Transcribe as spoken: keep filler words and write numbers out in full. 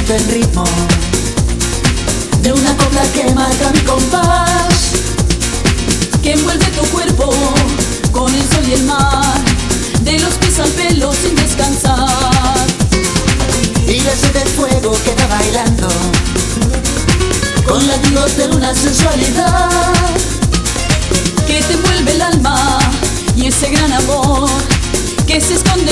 siento el ritmo de una copla que marca mi compás, que envuelve tu cuerpo con el sol y el mar, de los pies al pelo sin descansar. Y la sed del fuego queda bailando con latidos de una sensualidad que te envuelve el alma, y ese gran amor que se esconde